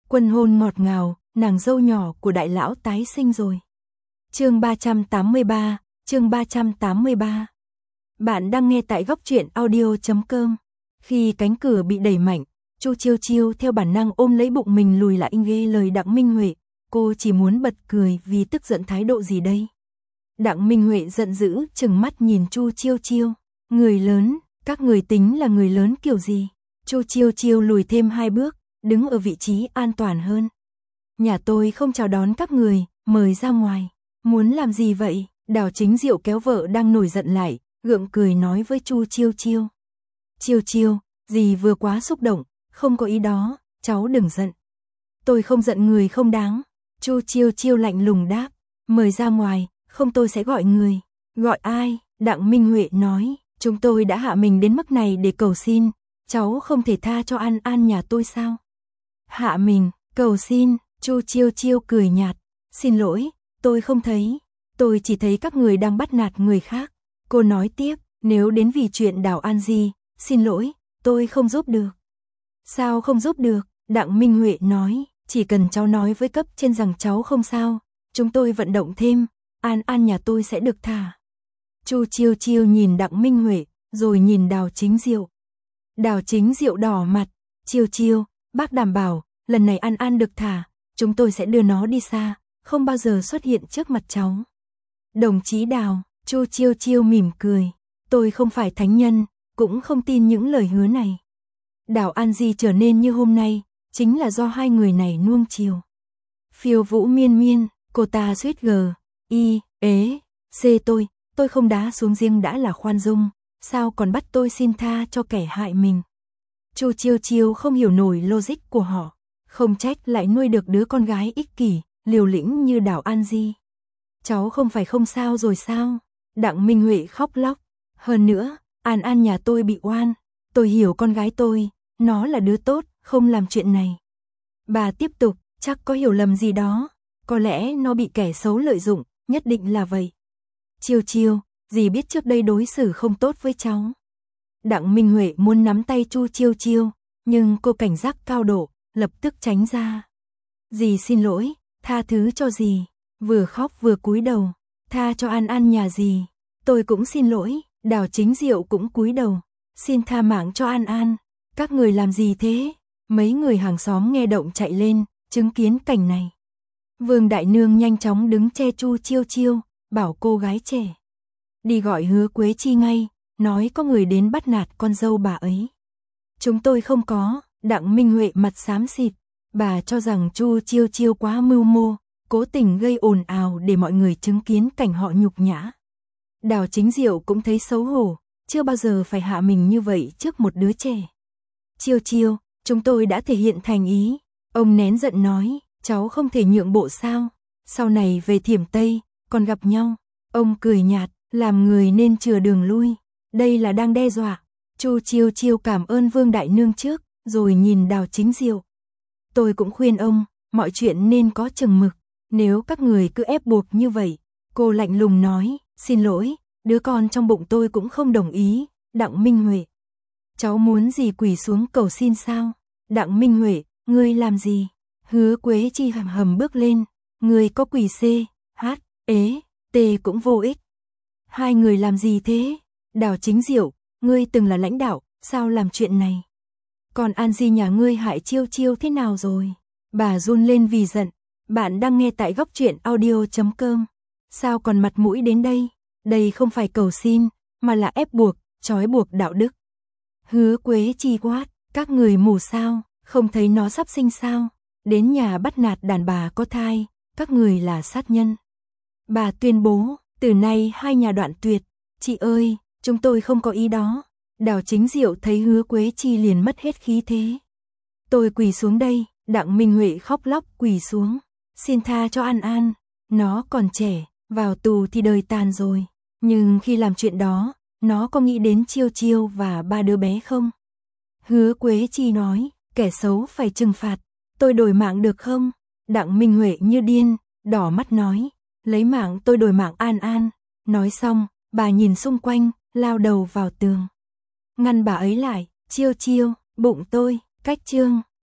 Quân hôn ngọt ngào, nàng dâu nhỏ của đại lão tái sinh rồi. Chương 383, chương 383. Bạn đang nghe tại góc truyện audio.com. Khi cánh cửa bị đẩy mạnh, Chu Chiêu Chiêu theo bản năng ôm lấy bụng mình lùi lại, nghe lời Đặng Minh Huệ, cô chỉ muốn bật cười vì tức giận. Thái độ gì đây? Đặng Minh Huệ giận dữ trừng mắt nhìn Chu Chiêu Chiêu, người lớn, các người tính là người lớn kiểu gì? Chu Chiêu Chiêu lùi thêm 2 bước, đứng ở vị trí an toàn hơn. Nhà tôi không chào đón các người, mời ra ngoài. Muốn làm gì vậy? Đào Chính Diệu kéo vợ đang nổi giận lại, gượng cười nói với Chu Chiêu Chiêu. Chiêu Chiêu, dì vừa quá xúc động, không có ý đó, cháu đừng giận. Tôi không giận người không đáng. Chu Chiêu Chiêu lạnh lùng đáp, mời ra ngoài, không tôi sẽ gọi người. Gọi ai? Đặng Minh Huệ nói, chúng tôi đã hạ mình đến mức này để cầu xin, cháu không thể tha cho An An nhà tôi sao? Hạ mình, cầu xin? Chu Chiêu Chiêu cười nhạt, xin lỗi, tôi không thấy, tôi chỉ thấy các người đang bắt nạt người khác. Cô nói tiếp, nếu đến vì chuyện Đào An Di, xin lỗi, tôi không giúp được. Sao không giúp được? Đặng Minh Huệ nói, chỉ cần cháu nói với cấp trên rằng cháu không sao, chúng tôi vận động thêm, An An nhà tôi sẽ được thả. Chu Chiêu Chiêu nhìn Đặng Minh Huệ, rồi nhìn Đào Chính Diệu. Đào Chính Diệu đỏ mặt, Chiêu Chiêu, bác đảm bảo, lần này An An được thả, chúng tôi sẽ đưa nó đi xa, không bao giờ xuất hiện trước mặt cháu. Đồng chí Đào, Chu Chiêu Chiêu mỉm cười, tôi không phải thánh nhân, cũng không tin những lời hứa này. Đào An Di trở nên như hôm nay, chính là do hai người này nuông chiều. Phiêu Vũ Miên Miên, cô ta suýt tôi không đá xuống giếng đã là khoan dung, sao còn bắt tôi xin tha cho kẻ hại mình. Chu Chiêu Chiêu không hiểu nổi logic của họ, không trách lại nuôi được đứa con gái ích kỷ, liều lĩnh như Đào An Di. Cháu không phải không sao rồi sao? Đặng Minh Huệ khóc lóc, hơn nữa, An An nhà tôi bị oan, tôi hiểu con gái tôi, nó là đứa tốt, không làm chuyện này. Bà tiếp tục, chắc có hiểu lầm gì đó, có lẽ nó bị kẻ xấu lợi dụng, nhất định là vậy. Chiêu Chiêu, dì biết trước đây đối xử không tốt với cháu. Đặng Minh Huệ muốn nắm tay Chu Chiêu Chiêu, nhưng cô cảnh giác cao độ, lập tức tránh ra. Dì xin lỗi, tha thứ cho dì. Vừa khóc vừa cúi đầu, tha cho An An nhà dì. Tôi cũng xin lỗi. Đào Chính Diệu cũng cúi đầu, xin tha mạng cho An An. Các người làm gì thế? Mấy người hàng xóm nghe động chạy lên, chứng kiến cảnh này. Vương Đại Nương nhanh chóng đứng che Chu Chiêu Chiêu, bảo cô gái trẻ đi gọi Hứa Quế Chi ngay, nói có người đến bắt nạt con dâu bà ấy. Chúng tôi không có. Đặng Minh Huệ mặt xám xịt, bà cho rằng Chu Chiêu Chiêu quá mưu mô, cố tình gây ồn ào để mọi người chứng kiến cảnh họ nhục nhã. Đào Chính Diệu cũng thấy xấu hổ, chưa bao giờ phải hạ mình như vậy trước một đứa trẻ. Chiêu Chiêu, chúng tôi đã thể hiện thành ý. Ông nén giận nói, cháu không thể nhượng bộ sao? Sau này về Thiểm Tây, còn gặp nhau. Ông cười nhạt, làm người nên chừa đường lui. Đây là đang đe dọa. Chu Chiêu Chiêu cảm ơn Vương Đại Nương trước, rồi nhìn Đào Chính Diệu. Tôi cũng khuyên ông, mọi chuyện nên có chừng mực. Nếu các người cứ ép buộc như vậy, cô lạnh lùng nói, xin lỗi, đứa con trong bụng tôi cũng không đồng ý. Đặng Minh Huệ, cháu muốn gì quỳ xuống cầu xin sao? Đặng Minh Huệ, ngươi làm gì? Hứa Quế Chi hầm hầm bước lên, ngươi có quỳ C, cũng vô ích. Hai người làm gì thế? Đào Chính Diệu, ngươi từng là lãnh đạo, sao làm chuyện này? Còn An Di nhà ngươi hại Chiêu Chiêu thế nào rồi? Bà run lên vì giận. Bạn đang nghe tại góc truyện audio.com. Sao còn mặt mũi đến đây? Đây không phải cầu xin, mà là ép buộc, trói buộc đạo đức. Hứa Quế Chi quát, các người mù sao, không thấy nó sắp sinh sao? Đến nhà bắt nạt đàn bà có thai, các người là sát nhân. Bà tuyên bố, từ nay hai nhà đoạn tuyệt. Chị ơi, chúng tôi không có ý đó. Đào Chính Diệu thấy Hứa Quế Chi liền mất hết khí thế. Tôi quỳ xuống đây. Đặng Minh Huệ khóc lóc quỳ xuống. Xin tha cho An An, nó còn trẻ, vào tù thì đời tàn rồi. Nhưng khi làm chuyện đó, nó có nghĩ đến Chiêu Chiêu và 3 đứa bé không? Hứa Quế Chi nói, kẻ xấu phải trừng phạt, tôi đổi mạng được không? Đặng Minh Huệ như điên, đỏ mắt nói, lấy mạng tôi đổi mạng An An. Nói xong, bà nhìn xung quanh, lao đầu vào tường. Ngăn bà ấy lại, Chiêu Chiêu, bụng tôi, cách chương.